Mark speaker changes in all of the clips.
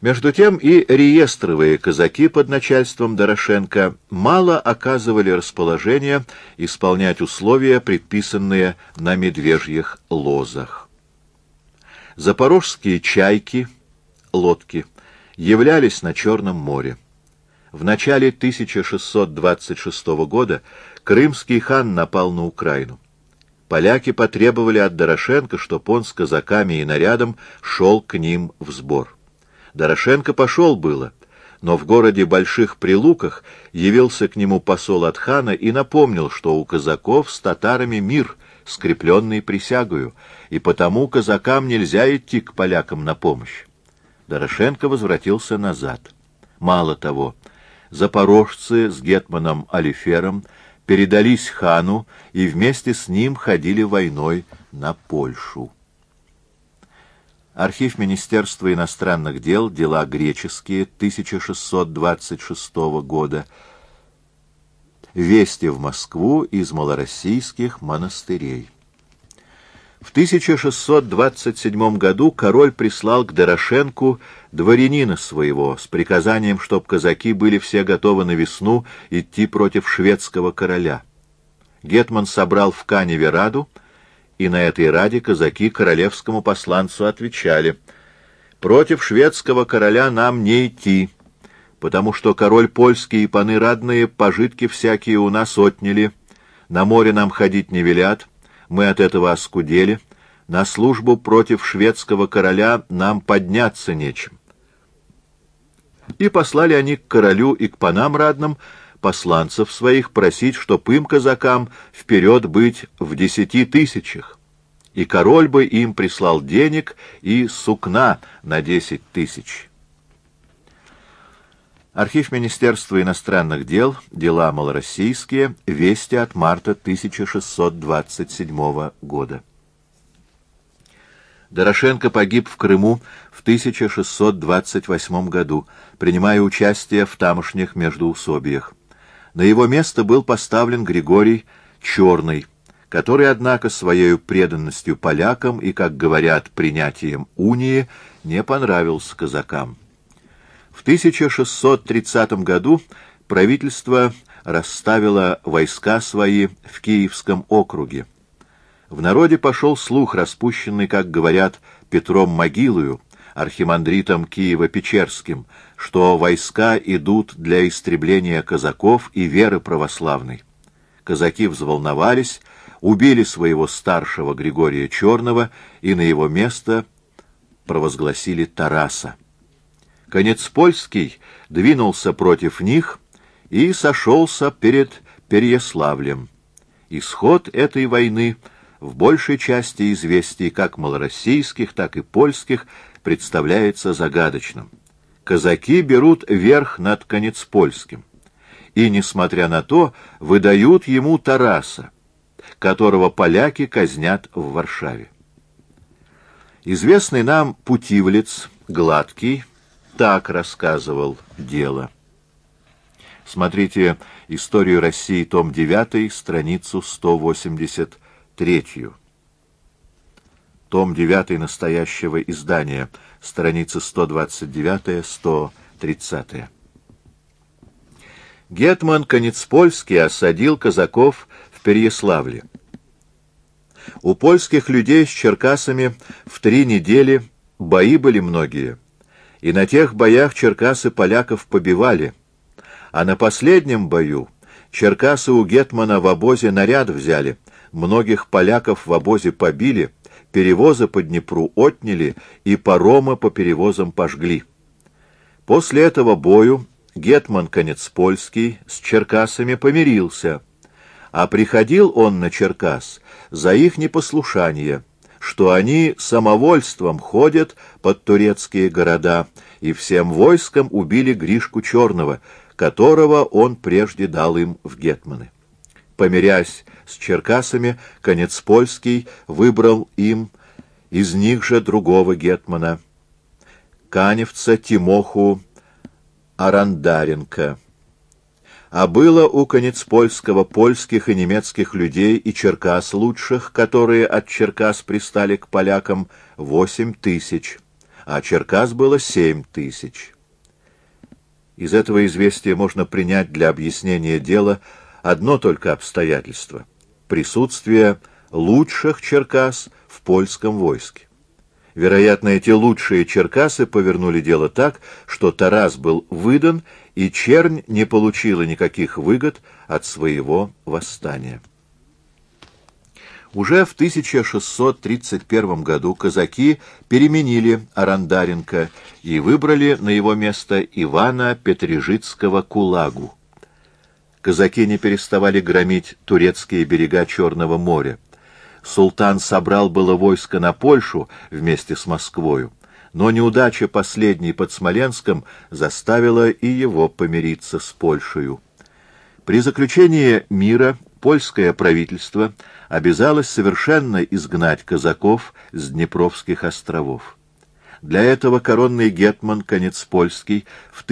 Speaker 1: Между тем и реестровые казаки под начальством Дорошенко мало оказывали расположение исполнять условия, предписанные на медвежьих лозах. Запорожские чайки, лодки, являлись на Черном море. В начале 1626 года крымский хан напал на Украину. Поляки потребовали от Дорошенко, чтоб он с казаками и нарядом шел к ним в сбор. Дорошенко пошел было, но в городе Больших Прилуках явился к нему посол от хана и напомнил, что у казаков с татарами мир, скрепленный присягою, и потому казакам нельзя идти к полякам на помощь. Дорошенко возвратился назад. Мало того, запорожцы с гетманом Алифером передались хану и вместе с ним ходили войной на Польшу. Архив Министерства иностранных дел, дела греческие, 1626 года. Вести в Москву из малороссийских монастырей. В 1627 году король прислал к Дорошенку дворянина своего с приказанием, чтоб казаки были все готовы на весну идти против шведского короля. Гетман собрал в Каневе раду, и на этой раде казаки королевскому посланцу отвечали: «Против шведского короля нам не идти, потому что король польский и паны радные пожитки всякие у нас отняли, на море нам ходить не велят, мы от этого оскудели, на службу против шведского короля нам подняться нечем». И послали они к королю и к панам радным посланцев своих просить, чтоб им, казакам, вперед быть в 10 000, и король бы им прислал денег и сукна на 10 000. Архив Министерства иностранных дел, дела малороссийские, вести от марта 1627 года. Дорошенко погиб в Крыму в 1628 году, принимая участие в тамошних междоусобиях. На его место был поставлен Григорий Черный, который, однако, своей преданностью полякам и, как говорят, принятием унии, не понравился казакам. В 1630 году правительство расставило войска свои в Киевском округе. В народе пошел слух, распущенный, как говорят, Петром Могилою, архимандритом Киево-Печерским, что войска идут для истребления казаков и веры православной. Казаки взволновались, убили своего старшего Григория Черного и на его место провозгласили Тараса. Конецпольский двинулся против них и сошелся перед Переяславлем. Исход этой войны в большей части известий как малороссийских, так и польских представляется загадочным. Казаки берут верх над Конецпольским и, несмотря на то, выдают ему Тараса, которого поляки казнят в Варшаве. Известный нам путивлец Гладкий так рассказывал дело. Смотрите «Историю России», том 9, страницу 183. Том 9 настоящего издания, страницы 129-130. Гетман Конецпольский осадил казаков в Переяславле. У польских людей с черкасами в 3 недели бои были многие, и на тех боях черкасы поляков побивали, а на последнем бою черкасы у гетмана в обозе наряд взяли, многих поляков в обозе побили, перевозы по Днепру отняли и паромы по перевозам пожгли. После этого бою гетман Конецпольский с черкасами помирился, а приходил он на Черкас за их непослушание, что они самовольством ходят под турецкие города, и всем войском убили Гришку Черного, которого он прежде дал им в гетманы. Помирясь с черкасами, Конецпольский выбрал им из них же другого гетмана, каневца Тимоху Арандаренко. А было у Конецпольского польских и немецких людей и черкас лучших, которые от Черкас пристали к полякам, 8 000, а Черкас было 7000. Из этого известия можно принять для объяснения дела одно только обстоятельство — присутствие лучших Черкас в польском войске. Вероятно, эти лучшие черкасы повернули дело так, что Тарас был выдан, и чернь не получила никаких выгод от своего восстания. Уже в 1631 году казаки переменили Арандаренко и выбрали на его место Ивана Петрижицкого Кулагу. Казаки не переставали громить турецкие берега Черного моря. Султан собрал было войско на Польшу вместе с Москвою, но неудача последней под Смоленском заставила и его помириться с Польшею. При заключении мира польское правительство обязалось совершенно изгнать казаков с Днепровских островов. Для этого коронный гетман Канецпольский в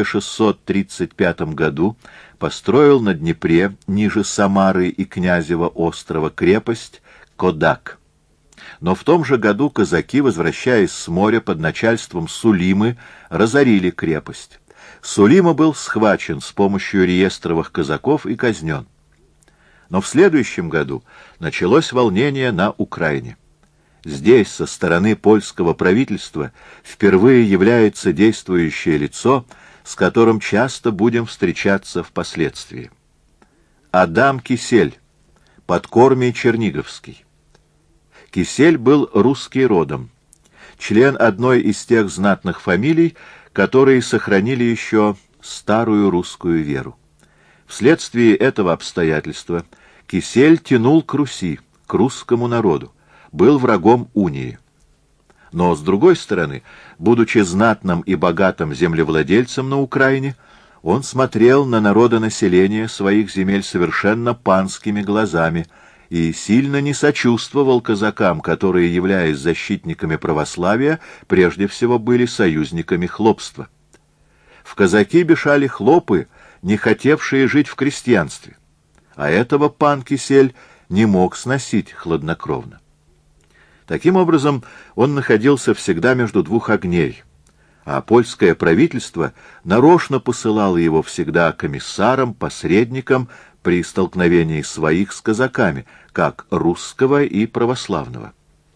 Speaker 1: 1635 году построил на Днепре, ниже Самары и Князева острова, крепость Кодак. Но в том же году казаки, возвращаясь с моря под начальством Сулимы, разорили крепость. Сулима был схвачен с помощью реестровых казаков и казнен. Но в следующем году началось волнение на Украине. Здесь, со стороны польского правительства, впервые является действующее лицо, с которым часто будем встречаться впоследствии. Адам Кисель, подкормий черниговский. Кисель был русский родом, член одной из тех знатных фамилий, которые сохранили еще старую русскую веру. Вследствие этого обстоятельства Кисель тянул к Руси, к русскому народу, был врагом унии. Но, с другой стороны, будучи знатным и богатым землевладельцем на Украине, он смотрел на народонаселение своих земель совершенно панскими глазами и сильно не сочувствовал казакам, которые, являясь защитниками православия, прежде всего были союзниками хлопства. В казаки бежали хлопы, не хотевшие жить в крестьянстве, а этого пан Кисель не мог сносить хладнокровно. Таким образом, он находился всегда между двух огней, а польское правительство нарочно посылало его всегда комиссаром, посредником при столкновении своих с казаками, как русского и православного.